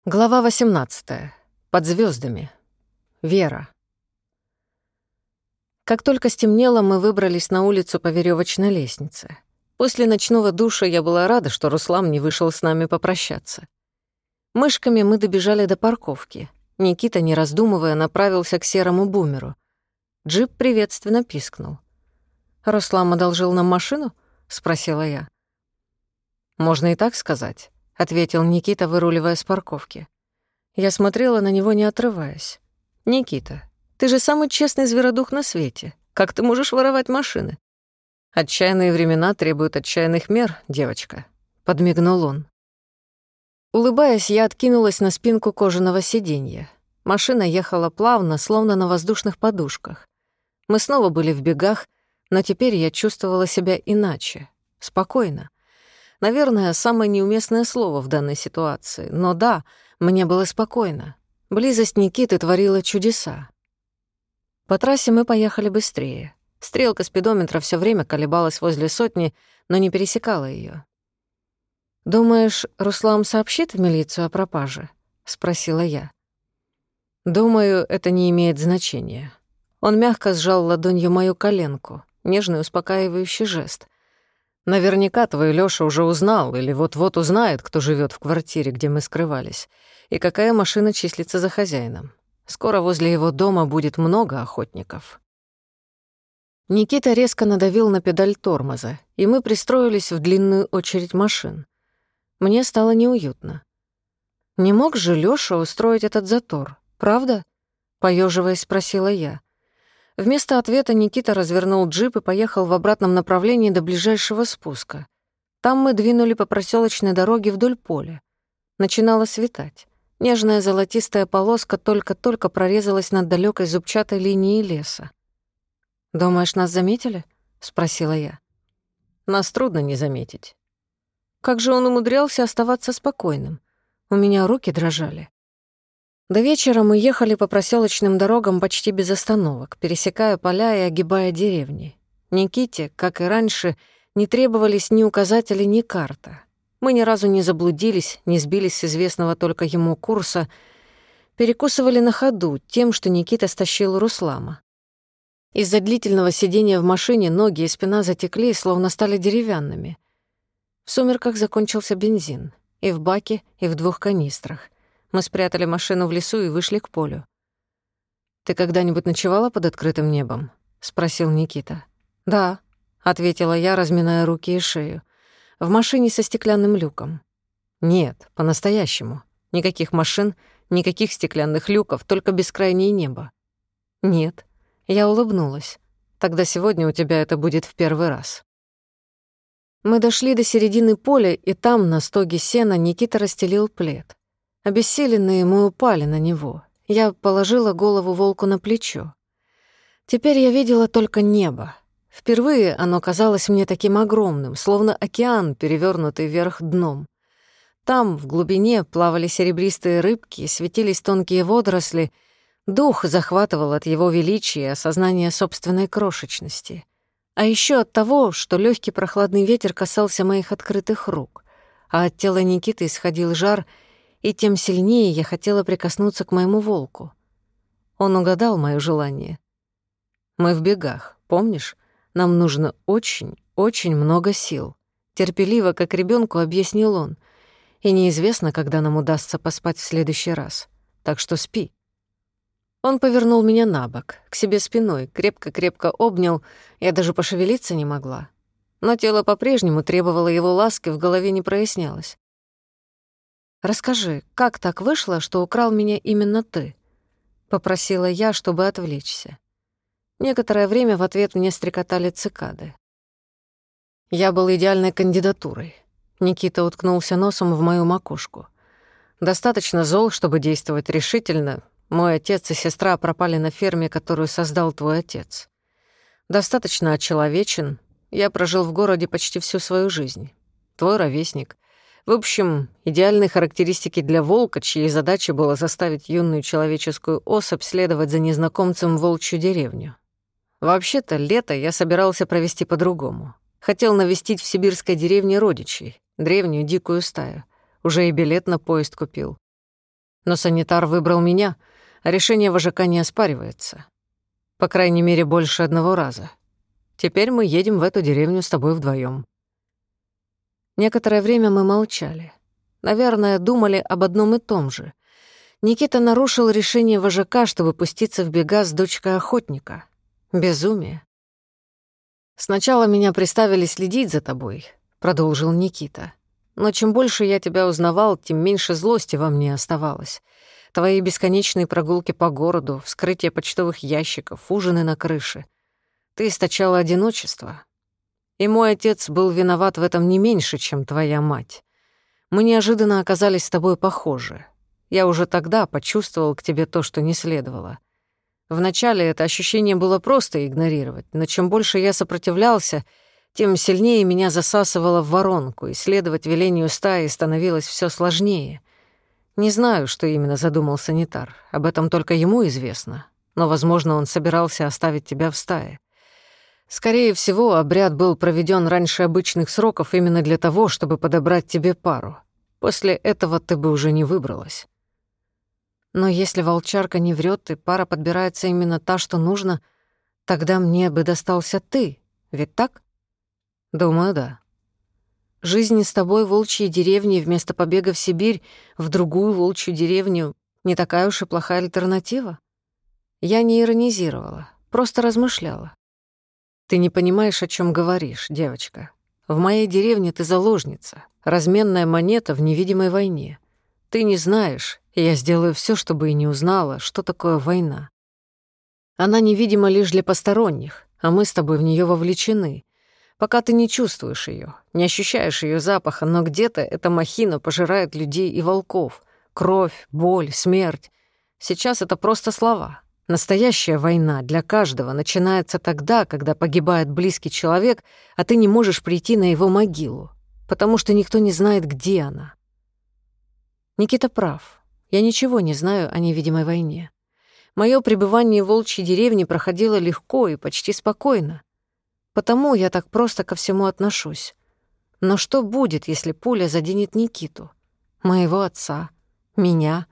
Глава 18. Под звездами. Вера. Как только стемнело, мы выбрались на улицу по веревочной лестнице. После ночного душа я была рада, что Руслан не вышел с нами попрощаться. Мышками мы добежали до парковки. Никита, не раздумывая, направился к серому бумеру. Джип приветственно пискнул. «Руслан одолжил нам машину?» — спросила я. «Можно и так сказать», — ответил Никита, выруливая с парковки. Я смотрела на него, не отрываясь. «Никита, ты же самый честный зверодух на свете. Как ты можешь воровать машины?» «Отчаянные времена требуют отчаянных мер, девочка», — подмигнул он. Улыбаясь, я откинулась на спинку кожаного сиденья. Машина ехала плавно, словно на воздушных подушках. Мы снова были в бегах, но теперь я чувствовала себя иначе, спокойно. Наверное, самое неуместное слово в данной ситуации, но да, мне было спокойно. Близость Никиты творила чудеса. По трассе мы поехали быстрее. Стрелка спидометра все время колебалась возле сотни, но не пересекала ее. «Думаешь, Руслан сообщит в милицию о пропаже?» — спросила я. «Думаю, это не имеет значения». Он мягко сжал ладонью мою коленку, нежный успокаивающий жест. «Наверняка твой Лёша уже узнал или вот-вот узнает, кто живет в квартире, где мы скрывались, и какая машина числится за хозяином. Скоро возле его дома будет много охотников». Никита резко надавил на педаль тормоза, и мы пристроились в длинную очередь машин. Мне стало неуютно. «Не мог же Лёша устроить этот затор, правда?» — поёживаясь, спросила я. Вместо ответа Никита развернул джип и поехал в обратном направлении до ближайшего спуска. Там мы двинули по проселочной дороге вдоль поля. Начинало светать. Нежная золотистая полоска только-только прорезалась над далекой зубчатой линией леса. «Думаешь, нас заметили?» — спросила я. «Нас трудно не заметить». Как же он умудрялся оставаться спокойным? У меня руки дрожали. До вечера мы ехали по проселочным дорогам почти без остановок, пересекая поля и огибая деревни. Никите, как и раньше, не требовались ни указатели, ни карта. Мы ни разу не заблудились, не сбились с известного только ему курса, перекусывали на ходу тем, что Никита стащил у Руслама. Из-за длительного сидения в машине ноги и спина затекли, словно стали деревянными. В сумерках закончился бензин. И в баке, и в 2 канистрах. Мы спрятали машину в лесу и вышли к полю. «Ты когда-нибудь ночевала под открытым небом?» — спросил Никита. «Да», — ответила я, разминая руки и шею. «В машине со стеклянным люком». «Нет, по-настоящему. Никаких машин, никаких стеклянных люков, только бескрайнее небо». «Нет». Я улыбнулась. «Тогда сегодня у тебя это будет в первый раз». Мы дошли до середины поля, и там, на стоге сена, Никита расстелил плед. Обессиленные мы упали на него. Я положила голову волку на плечо. Теперь я видела только небо. Впервые оно казалось мне таким огромным, словно океан, перевёрнутый вверх дном. Там, в глубине, плавали серебристые рыбки, светились тонкие водоросли. Дух захватывал от его величия и осознания собственной крошечности. А ещё от того, что лёгкий прохладный ветер касался моих открытых рук, а от тела Никиты исходил жар, и тем сильнее я хотела прикоснуться к моему волку. Он угадал моё желание. «Мы в бегах, помнишь? Нам нужно очень, очень много сил», — терпеливо, как ребёнку, объяснил он. «И неизвестно, когда нам удастся поспать в следующий раз. Так что спи». Он повернул меня на бок, к себе спиной, крепко-крепко обнял, я даже пошевелиться не могла. Но тело по-прежнему требовало его ласки, в голове не прояснялось. «Расскажи, как так вышло, что украл меня именно ты?» — попросила я, чтобы отвлечься. Некоторое время в ответ мне стрекотали цикады. Я был идеальной кандидатурой. Никита уткнулся носом в мою макушку. Достаточно зол, чтобы действовать решительно. Мой отец и сестра пропали на ферме, которую создал твой отец. Достаточно очеловечен. Я прожил в городе почти всю свою жизнь. Твой ровесник. В общем, идеальные характеристики для волка, чьей задачей было заставить юную человеческую особь следовать за незнакомцем в волчью деревню. Вообще-то, лето я собирался провести по-другому. Хотел навестить в сибирской деревне родичей, древнюю дикую стаю. Уже и билет на поезд купил. Но санитар выбрал меня, а решение вожака не оспаривается. По крайней мере, больше одного раза. Теперь мы едем в эту деревню с тобой вдвоем. Некоторое время мы молчали. Наверное, думали об одном и том же. Никита нарушил решение вожака, чтобы пуститься в бега с дочкой охотника. Безумие. «Сначала меня приставили следить за тобой», — продолжил Никита. «Но чем больше я тебя узнавал, тем меньше злости во мне оставалось. Твои бесконечные прогулки по городу, вскрытие почтовых ящиков, ужины на крыше. Ты источала одиночество. И мой отец был виноват в этом не меньше, чем твоя мать. Мы неожиданно оказались с тобой похожи. Я уже тогда почувствовал к тебе то, что не следовало. Вначале это ощущение было просто игнорировать, но чем больше я сопротивлялся, тем сильнее меня засасывало в воронку, и следовать велению стаи становилось все сложнее. Не знаю, что именно задумал санитар, об этом только ему известно, но, возможно, он собирался оставить тебя в стае. Скорее всего, обряд был проведен раньше обычных сроков именно для того, чтобы подобрать тебе пару. После этого ты бы уже не выбралась. Но если волчарка не врет, и пара подбирается именно та, что нужно, тогда мне бы достался ты, ведь так? Думаю, да. Жизнь с тобой в волчьей деревне вместо побега в Сибирь в другую волчью деревню не такая уж и плохая альтернатива. Я не иронизировала, просто размышляла. Ты не понимаешь, о чем говоришь, девочка. В моей деревне ты заложница, разменная монета в невидимой войне. Ты не знаешь, и я сделаю все, чтобы и не узнала, что такое война. Она невидима лишь для посторонних, а мы с тобой в нее вовлечены. Пока ты не чувствуешь ее, не ощущаешь ее запаха, но где-то эта махина пожирает людей и волков. Кровь, боль, смерть. Сейчас это просто слова. Настоящая война для каждого начинается тогда, когда погибает близкий человек, а ты не можешь прийти на его могилу, потому что никто не знает, где она. Никита прав. Я ничего не знаю о невидимой войне. Моё пребывание в волчьей деревне проходило легко и почти спокойно. Потому я так просто ко всему отношусь. Но что будет, если пуля заденет Никиту, моего отца, меня?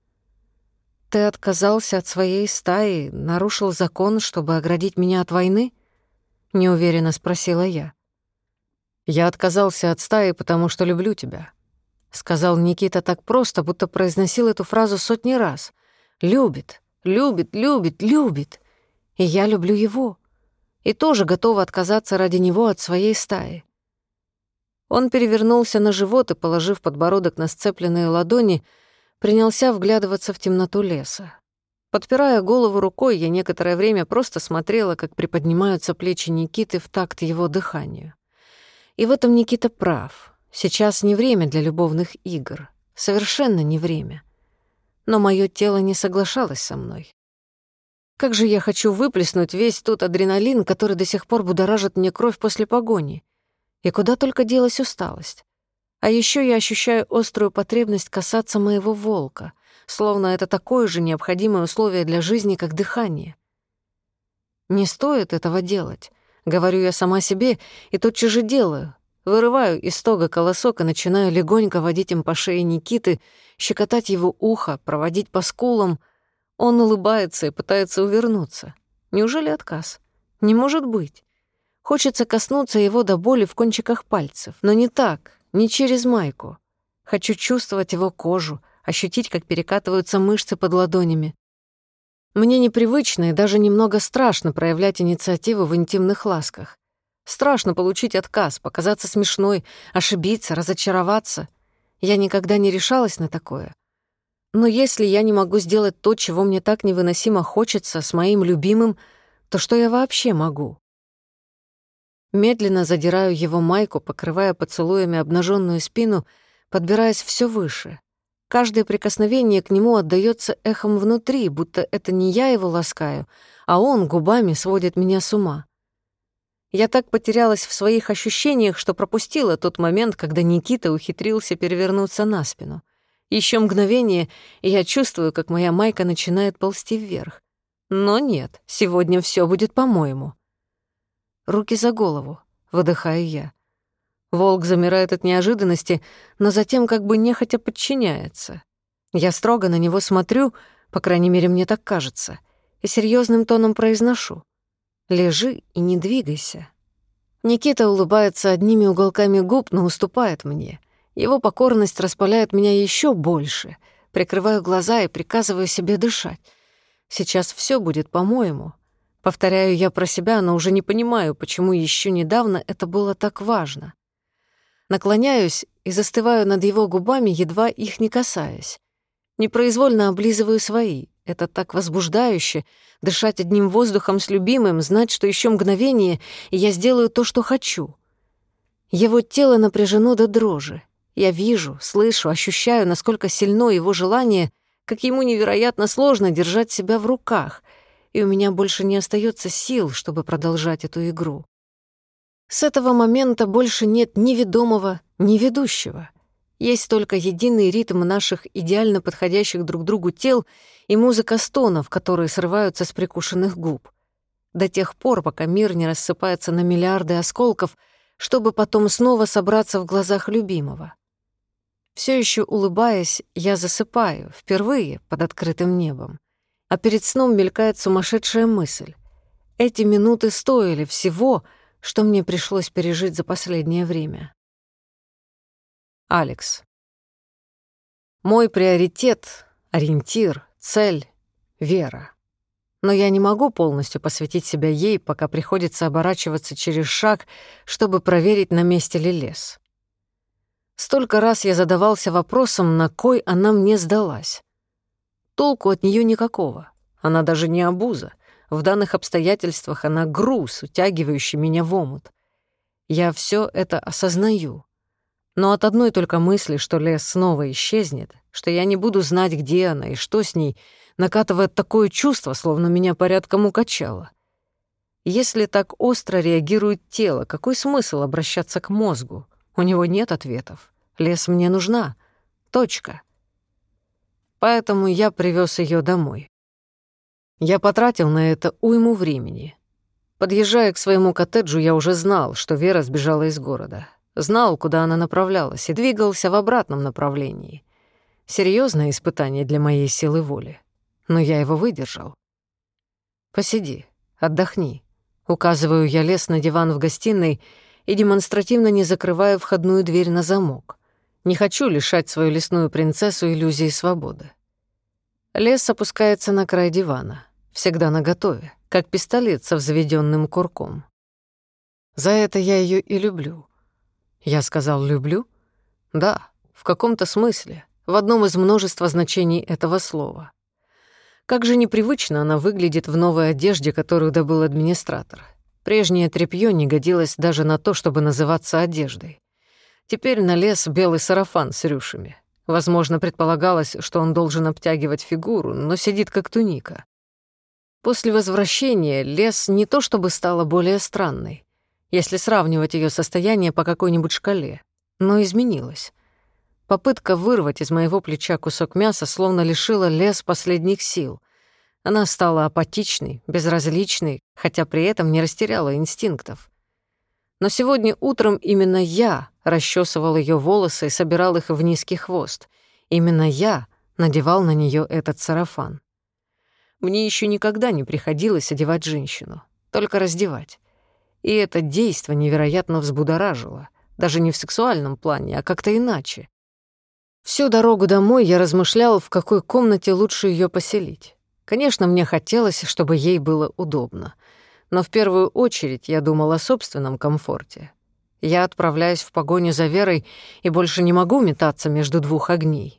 Ты отказался от своей стаи, нарушил закон, чтобы оградить меня от войны? Неуверенно спросила я. Я отказался от стаи, потому что люблю тебя. Сказал Никита так просто, будто произносил эту фразу сотни раз. Любит, любит, любит, любит. И я люблю его. И тоже готова отказаться ради него от своей стаи. Он перевернулся на живот и, положив подбородок на сцепленные ладони, принялся вглядываться в темноту леса. Подпирая голову рукой, я некоторое время просто смотрела, как приподнимаются плечи Никиты в такт его дыханию. И в этом Никита прав. Сейчас не время для любовных игр. Совершенно не время. Но моё тело не соглашалось со мной. Как же я хочу выплеснуть весь тот адреналин, который до сих пор будоражит мне кровь после погони. И куда только делась усталость. А ещё я ощущаю острую потребность касаться моего волка, словно это такое же необходимое условие для жизни, как дыхание. Не стоит этого делать, говорю я сама себе, и тотчас же делаю. Вырываю из стога колосок и начинаю легонько водить им по шее Никиты, щекотать его ухо, проводить по скулам. Он улыбается и пытается увернуться. Неужели отказ? Не может быть. Хочется коснуться его до боли в кончиках пальцев, но не так, не через майку. Хочу чувствовать его кожу, ощутить, как перекатываются мышцы под ладонями. Мне непривычно и даже немного страшно проявлять инициативу в интимных ласках. Страшно получить отказ, показаться смешной, ошибиться, разочароваться. Я никогда не решалась на такое. Но если я не могу сделать то, чего мне так невыносимо хочется с моим любимым, то что я вообще могу? Медленно задираю его майку, покрывая поцелуями обнаженную спину, подбираясь все выше. Каждое прикосновение к нему отдаётся эхом внутри, будто это не я его ласкаю, а он губами сводит меня с ума. Я так потерялась в своих ощущениях, что пропустила тот момент, когда Никита ухитрился перевернуться на спину. Еще мгновение, и я чувствую, как моя майка начинает ползти вверх. Но нет, сегодня все будет по-моему. Руки за голову, выдыхаю я. Волк замирает от неожиданности, но затем как бы нехотя подчиняется. Я строго на него смотрю, по крайней мере, мне так кажется, и серьезным тоном произношу: «Лежи и не двигайся». Никита улыбается одними уголками губ, но уступает мне. Его покорность распаляет меня еще больше. Прикрываю глаза и приказываю себе дышать. Сейчас все будет по-моему. Повторяю я про себя, но уже не понимаю, почему еще недавно это было так важно. Наклоняюсь и застываю над его губами, едва их не касаясь. Непроизвольно облизываю свои. Это так возбуждающе — дышать одним воздухом с любимым, знать, что еще мгновение, и я сделаю то, что хочу. Его тело напряжено до дрожи. Я вижу, слышу, ощущаю, насколько сильно его желание, как ему невероятно сложно держать себя в руках, и у меня больше не остается сил, чтобы продолжать эту игру. С этого момента больше нет ни ведомого, ни ведущего. Есть только единый ритм наших идеально подходящих друг другу тел и музыка стонов, которые срываются с прикушенных губ. До тех пор, пока мир не рассыпается на миллиарды осколков, чтобы потом снова собраться в глазах любимого. Все еще улыбаясь, я засыпаю, впервые под открытым небом. А перед сном мелькает сумасшедшая мысль. Эти минуты стоили всего, что мне пришлось пережить за последнее время. Алекс. Мой приоритет, ориентир, цель — Вера. Но я не могу полностью посвятить себя ей, пока приходится оборачиваться через шаг, чтобы проверить, на месте ли лес. Столько раз я задавался вопросом, на кой она мне сдалась. Толку от нее никакого. Она даже не обуза. В данных обстоятельствах она груз, утягивающий меня в омут. Я все это осознаю. Но от одной только мысли, что лес снова исчезнет, что я не буду знать, где она и что с ней, накатывает такое чувство, словно меня порядком укачало. Если так остро реагирует тело, какой смысл обращаться к мозгу? У него нет ответов. Лес мне нужна. Точка. Поэтому я привез ее домой. Я потратил на это уйму времени. Подъезжая к своему коттеджу, я уже знал, что Вера сбежала из города. Знал, куда она направлялась, и двигался в обратном направлении. Серьезное испытание для моей силы воли. Но я его выдержал. «Посиди, отдохни». Указываю я лес на диван в гостиной и демонстративно не закрываю входную дверь на замок. Не хочу лишать свою лесную принцессу иллюзии свободы. Лес опускается на край дивана, всегда наготове, как пистолет со взведенным курком. За это я ее и люблю. Я сказал «люблю»? Да, в каком-то смысле, в одном из множества значений этого слова. Как же непривычно она выглядит в новой одежде, которую добыл администратор. Прежнее тряпьё не годилось даже на то, чтобы называться одеждой. Теперь на лес белый сарафан с рюшами. Возможно, предполагалось, что он должен обтягивать фигуру, но сидит как туника. После возвращения лес не то чтобы стала более странной, если сравнивать ее состояние по какой-нибудь шкале, но изменилась. Попытка вырвать из моего плеча кусок мяса словно лишила лес последних сил. Она стала апатичной, безразличной, хотя при этом не растеряла инстинктов. Но сегодня утром именно я расчесывал ее волосы и собирал их в низкий хвост. Именно я надевал на нее этот сарафан. Мне еще никогда не приходилось одевать женщину, только раздевать. И это действо невероятно взбудоражило, даже не в сексуальном плане, а как-то иначе. Всю дорогу домой я размышлял, в какой комнате лучше ее поселить. Конечно, мне хотелось, чтобы ей было удобно. Но в первую очередь я думал о собственном комфорте. Я отправляюсь в погоню за Верой и больше не могу метаться между двух огней.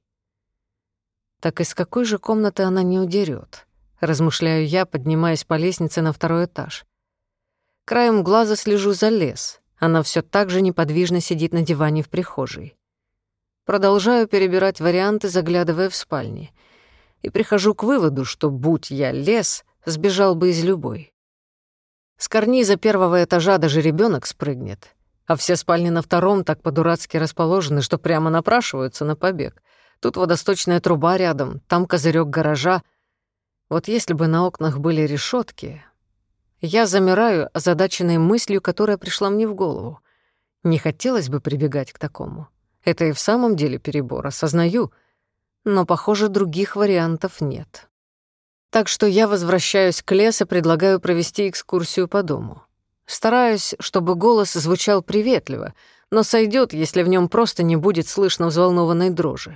Так из какой же комнаты она не удерёт? Размышляю я, поднимаясь по лестнице на второй этаж. Краем глаза слежу за лес. Она всё так же неподвижно сидит на диване в прихожей. Продолжаю перебирать варианты, заглядывая в спальни. И прихожу к выводу, что, будь я лес, сбежал бы из любой. С карниза первого этажа даже ребёнок спрыгнет, а все спальни на втором так по-дурацки расположены, что прямо напрашиваются на побег. Тут водосточная труба рядом, там козырёк гаража. Вот если бы на окнах были решётки... Я замираю, озадаченной мыслью, которая пришла мне в голову. Не хотелось бы прибегать к такому. Это и в самом деле перебор, осознаю. но, похоже, других вариантов нет. Так что я возвращаюсь к лесу и предлагаю провести экскурсию по дому. Стараюсь, чтобы голос звучал приветливо, но сойдет, если в нем просто не будет слышно взволнованной дрожи.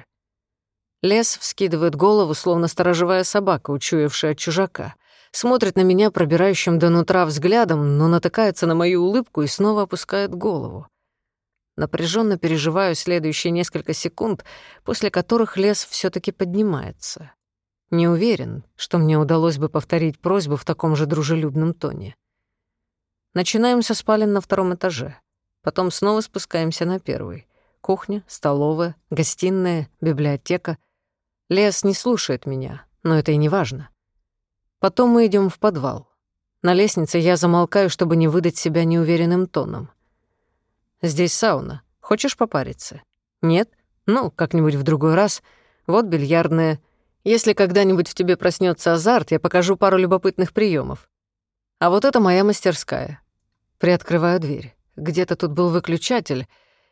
Лес вскидывает голову, словно сторожевая собака, учуявшая чужака, смотрит на меня пробирающим до нутра взглядом, но натыкается на мою улыбку и снова опускает голову. Напряженно переживаю следующие несколько секунд, после которых лес все таки поднимается. Не уверен, что мне удалось бы повторить просьбу в таком же дружелюбном тоне. Начинаем со спален на 2 этаже. Потом снова спускаемся на 1. Кухня, столовая, гостиная, библиотека. Лес не слушает меня, но это и не важно. Потом мы идем в подвал. На лестнице я замолкаю, чтобы не выдать себя неуверенным тоном. «Здесь сауна. Хочешь попариться?» «Нет? Ну, как-нибудь в другой раз. Вот бильярдная. Если когда-нибудь в тебе проснется азарт, я покажу пару любопытных приемов. А вот это моя мастерская». Приоткрываю дверь. Где-то тут был выключатель.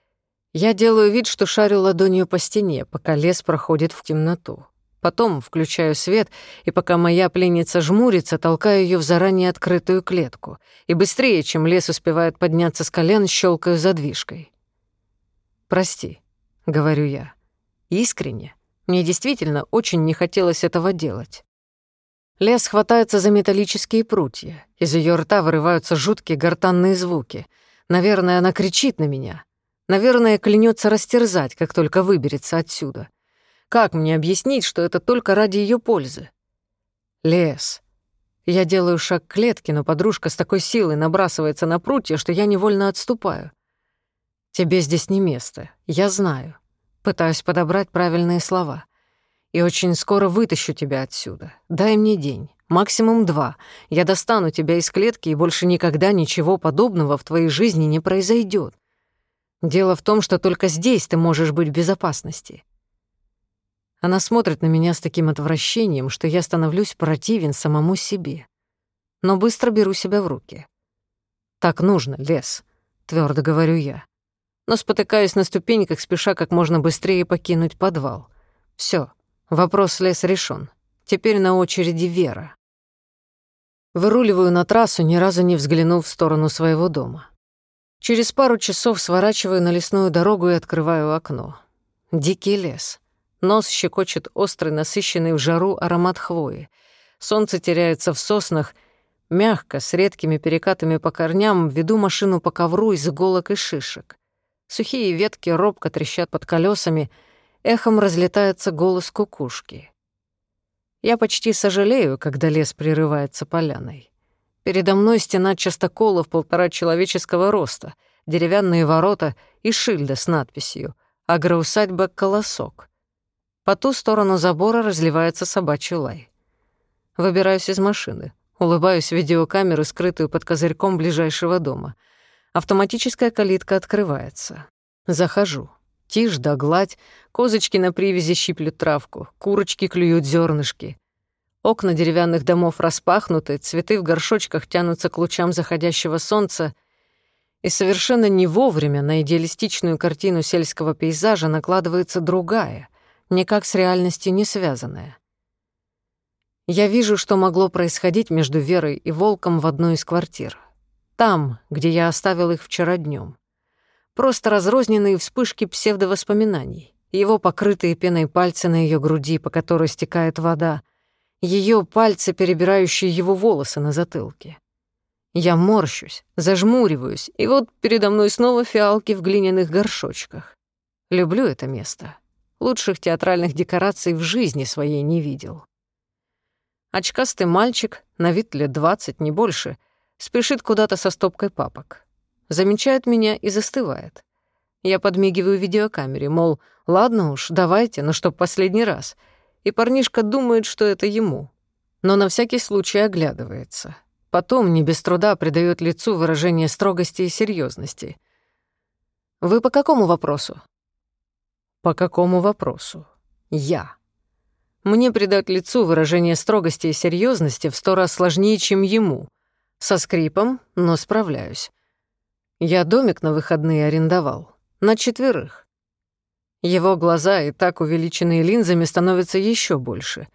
Я делаю вид, что шарю ладонью по стене, пока лес проходит в темноту. Потом включаю свет, и пока моя пленница жмурится, толкаю ее в заранее открытую клетку. И быстрее, чем лес успевает подняться с колен, щелкаю задвижкой. «Прости», — говорю я. Искренне. Мне действительно очень не хотелось этого делать. Лес хватается за металлические прутья. Из ее рта вырываются жуткие гортанные звуки. Наверное, она кричит на меня. Наверное, клянется растерзать, как только выберется отсюда. Как мне объяснить, что это только ради ее пользы? Лес. Я делаю шаг к клетке, но подружка с такой силой набрасывается на прутья, что я невольно отступаю. Тебе здесь не место, я знаю. Пытаюсь подобрать правильные слова. И очень скоро вытащу тебя отсюда. Дай мне день, максимум 2. Я достану тебя из клетки, и больше никогда ничего подобного в твоей жизни не произойдет. Дело в том, что только здесь ты можешь быть в безопасности. Она смотрит на меня с таким отвращением, что я становлюсь противен самому себе. Но быстро беру себя в руки. «Так нужно, Лес», — твердо говорю я. Но спотыкаюсь на ступеньках, спеша как можно быстрее покинуть подвал. Все, вопрос Лес решен. Теперь на очереди Вера. Выруливаю на трассу, ни разу не взглянув в сторону своего дома. Через пару часов сворачиваю на лесную дорогу и открываю окно. Дикий лес. Нос щекочет острый, насыщенный в жару аромат хвои. Солнце теряется в соснах. Мягко, с редкими перекатами по корням, веду машину по ковру из иголок и шишек. Сухие ветки робко трещат под колесами, эхом разлетается голос кукушки. Я почти сожалею, когда лес прерывается поляной. Передо мной стена частоколов 1,5 человеческого роста, деревянные ворота и шильда с надписью «Агроусадьба Колосок». По ту сторону забора разливается собачий лай. Выбираюсь из машины, улыбаюсь в видеокамеру, скрытую под козырьком ближайшего дома. Автоматическая калитка открывается. Захожу. Тишь да гладь, козочки на привязи щиплют травку, курочки клюют зернышки. Окна деревянных домов распахнуты, цветы в горшочках тянутся к лучам заходящего солнца, и совершенно не вовремя на идеалистичную картину сельского пейзажа накладывается другая, никак с реальностью не связанная. Я вижу, что могло происходить между Верой и Волком в одной из квартир. Там, где я оставил их вчера днем. Просто разрозненные вспышки псевдовоспоминаний, его покрытые пеной пальцы на ее груди, по которой стекает вода, ее пальцы, перебирающие его волосы на затылке. Я морщусь, зажмуриваюсь, и вот передо мной снова фиалки в глиняных горшочках. Люблю это место. Лучших театральных декораций в жизни своей не видел. Очкастый мальчик, на вид лет 20, не больше, спешит куда-то со стопкой папок. Замечает меня и застывает. Я подмигиваю видеокамере, мол, ладно уж, давайте, но чтоб последний раз. И парнишка думает, что это ему. Но на всякий случай оглядывается. Потом не без труда придает лицу выражение строгости и серьезности. «Вы по какому вопросу?» «По какому вопросу? Я». Мне придать лицу выражение строгости и серьезности в 100 раз сложнее, чем ему. Со скрипом, но справляюсь. Я домик на выходные арендовал. На 4. Его глаза, и так увеличенные линзами, становятся еще больше.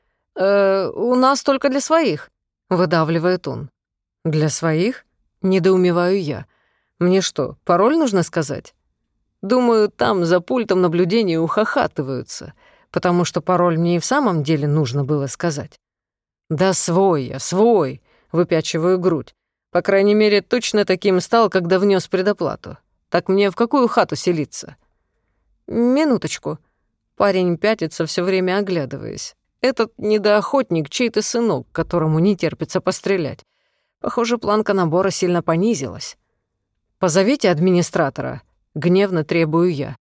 «У нас только для своих», — выдавливает он. «Для своих?» — недоумеваю я. «Мне что, пароль нужно сказать?» Думаю, там за пультом наблюдения ухахатываются, потому что пароль мне и в самом деле нужно было сказать. «Да свой я, свой!» — выпячиваю грудь. По крайней мере, точно таким стал, когда внес предоплату. Так мне в какую хату селиться? Минуточку. Парень пятится, все время оглядываясь. Этот недоохотник чей-то сынок, которому не терпится пострелять. Похоже, планка набора сильно понизилась. «Позовите администратора», — гневно требую я.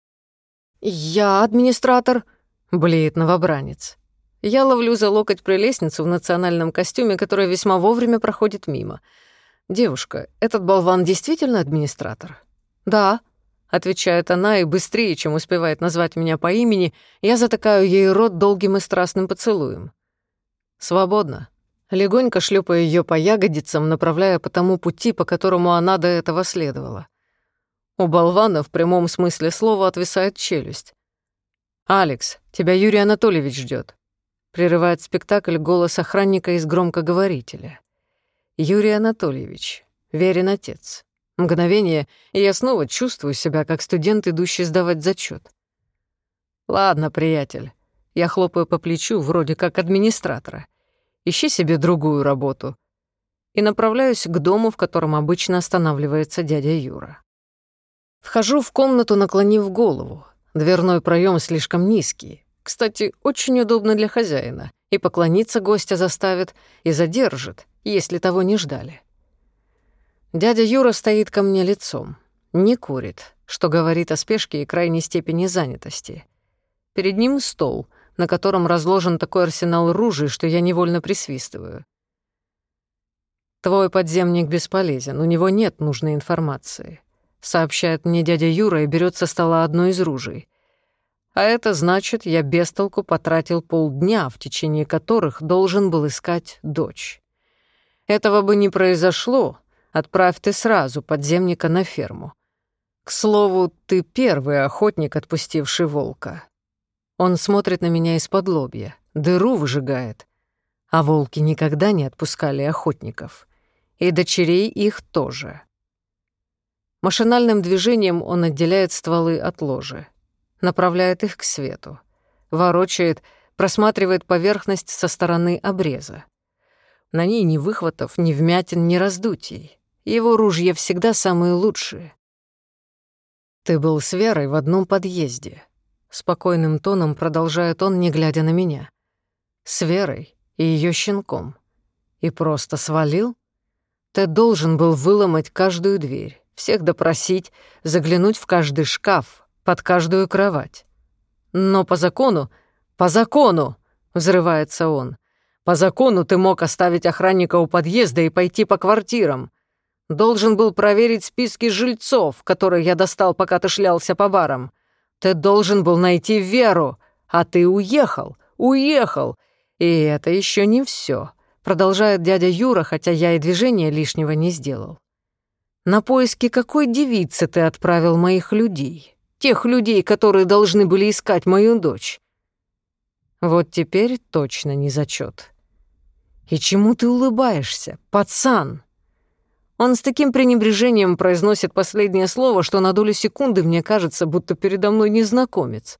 «Я администратор», — блеет новобранец. Я ловлю за локоть прелестницу в национальном костюме, которая весьма вовремя проходит мимо. «Девушка, этот болван действительно администратор?» «Да», — отвечает она, и быстрее, чем успевает назвать меня по имени, я затыкаю ей рот долгим и страстным поцелуем. «Свободно». Легонько шлепая ее по ягодицам, направляя по тому пути, по которому она до этого следовала. У болвана в прямом смысле слова отвисает челюсть. «Алекс, тебя Юрий Анатольевич ждет. Прерывает спектакль голос охранника из громкоговорителя. «Юрий Анатольевич, верен отец». Мгновение, и я снова чувствую себя как студент, идущий сдавать зачет. «Ладно, приятель». Я хлопаю по плечу, вроде как администратора. «Ищи себе другую работу». И направляюсь к дому, в котором обычно останавливается дядя Юра. Вхожу в комнату, наклонив голову. Дверной проем слишком низкий. Кстати, очень удобно для хозяина. И поклониться гостя заставит, и задержит, если того не ждали. Дядя Юра стоит ко мне лицом. Не курит, что говорит о спешке и крайней степени занятости. Перед ним стол, на котором разложен такой арсенал ружей, что я невольно присвистываю. «Твой подземник бесполезен, у него нет нужной информации», — сообщает мне дядя Юра и берет со стола одно из ружей. А это значит, я без толку потратил полдня, в течение которых должен был искать дочь. Этого бы не произошло, отправь ты сразу подземника на ферму. К слову, ты первый охотник, отпустивший волка. Он смотрит на меня из-под лобья, дыру выжигает. А волки никогда не отпускали охотников. И дочерей их тоже. Машинальным движением он отделяет стволы от ложи. Направляет их к свету. Ворочает, просматривает поверхность со стороны обреза. На ней ни выхватов, ни вмятин, ни раздутий. Его ружья всегда самые лучшие. «Ты был с Верой в одном подъезде», — спокойным тоном продолжает он, не глядя на меня. «С Верой и ее щенком. И просто свалил? Ты должен был выломать каждую дверь, всех допросить, заглянуть в каждый шкаф, под каждую кровать. Но по закону, взрывается он, по закону ты мог оставить охранника у подъезда и пойти по квартирам. Должен был проверить списки жильцов, которые я достал, пока ты шлялся по барам. Ты должен был найти Веру, а ты уехал. И это еще не все, продолжает дядя Юра, хотя я и движения лишнего не сделал. На поиски какой девицы ты отправил моих людей? Тех людей, которые должны были искать мою дочь. Вот теперь точно не зачет. И чему ты улыбаешься, пацан? Он с таким пренебрежением произносит последнее слово, что на долю секунды мне кажется, будто передо мной незнакомец.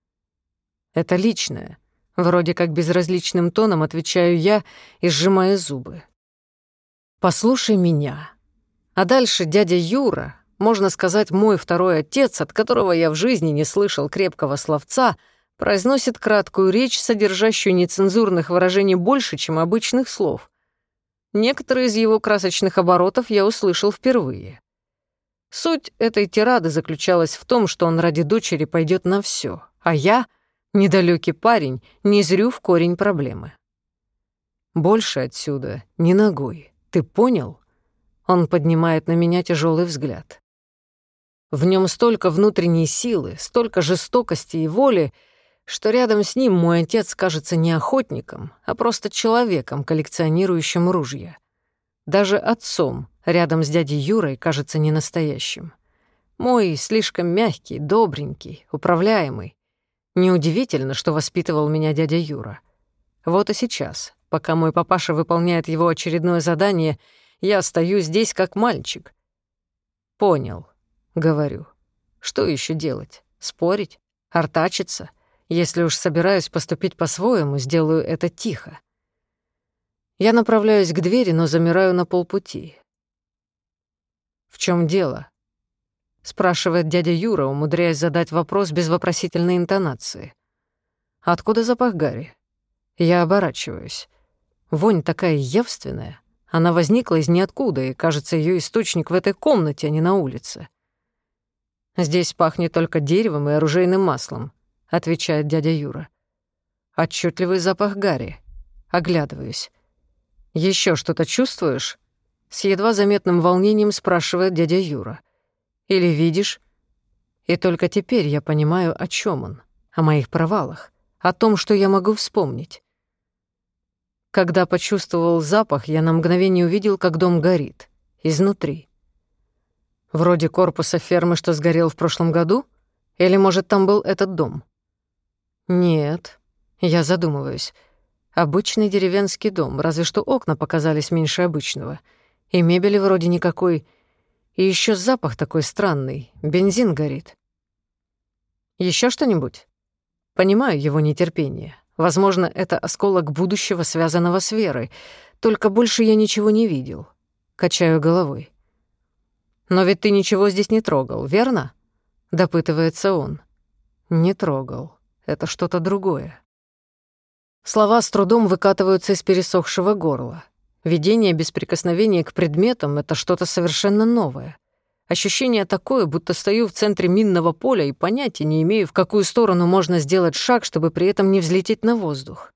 Это личное. Вроде как безразличным тоном отвечаю я и сжимаю зубы. Послушай меня. А дальше дядя Юра, можно сказать, мой второй отец, от которого я в жизни не слышал крепкого словца, произносит краткую речь, содержащую нецензурных выражений больше, чем обычных слов. Некоторые из его красочных оборотов я услышал впервые. Суть этой тирады заключалась в том, что он ради дочери пойдет на все, а я, недалекий парень, не зрю в корень проблемы. Больше отсюда ни ногой, ты понял? Он поднимает на меня тяжелый взгляд. В нем столько внутренней силы, столько жестокости и воли, что рядом с ним мой отец кажется не охотником, а просто человеком, коллекционирующим ружья. Даже отцом рядом с дядей Юрой кажется ненастоящим. Мой слишком мягкий, добренький, управляемый. Неудивительно, что воспитывал меня дядя Юра. Вот и сейчас, пока мой папаша выполняет его очередное задание, я стою здесь как мальчик. «Понял», — говорю. «Что еще делать? Спорить? Артачиться? Если уж собираюсь поступить по-своему, сделаю это тихо». Я направляюсь к двери, но замираю на полпути. «В чем дело?» — спрашивает дядя Юра, умудряясь задать вопрос без вопросительной интонации. «Откуда запах гари?» Я оборачиваюсь. Вонь такая явственная. Она возникла из ниоткуда, и, кажется, ее источник в этой комнате, а не на улице. «Здесь пахнет только деревом и оружейным маслом», — отвечает дядя Юра. Отчетливый запах гари. Оглядываюсь. Еще что-то чувствуешь?» С едва заметным волнением спрашивает дядя Юра. «Или видишь?» И только теперь я понимаю, о чем он. О моих провалах. О том, что я могу вспомнить. Когда почувствовал запах, я на мгновение увидел, как дом горит. Изнутри. Вроде корпуса фермы, что сгорел в прошлом году? Или, может, там был этот дом? Нет. Я задумываюсь. Обычный деревенский дом, разве что окна показались меньше обычного. И мебели вроде никакой. И еще запах такой странный. Бензин горит. Еще что-нибудь? Понимаю его нетерпение. Возможно, это осколок будущего, связанного с Верой. Только больше я ничего не видел. Качаю головой. «Но ведь ты ничего здесь не трогал, верно?» — допытывается он. «Не трогал. Это что-то другое». Слова с трудом выкатываются из пересохшего горла. Видение без прикосновения к предметам — это что-то совершенно новое. Ощущение такое, будто стою в центре минного поля и понятия не имею, в какую сторону можно сделать шаг, чтобы при этом не взлететь на воздух.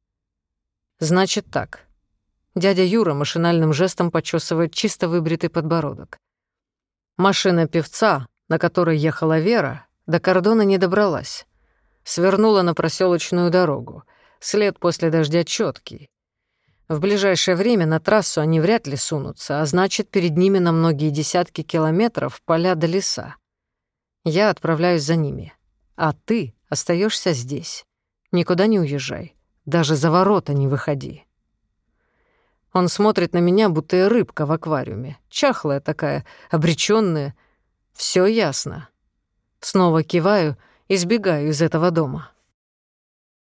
Значит так. Дядя Юра машинальным жестом почесывает чисто выбритый подбородок. Машина певца, на которой ехала Вера, до кордона не добралась. Свернула на проселочную дорогу. След после дождя четкий. В ближайшее время на трассу они вряд ли сунутся, а значит, перед ними на многие десятки километров поля до леса. Я отправляюсь за ними, а ты остаешься здесь. Никуда не уезжай, даже за ворота не выходи. Он смотрит на меня, будто я рыбка в аквариуме, чахлая такая, обречённая. Всё ясно. Снова киваю и сбегаю из этого дома.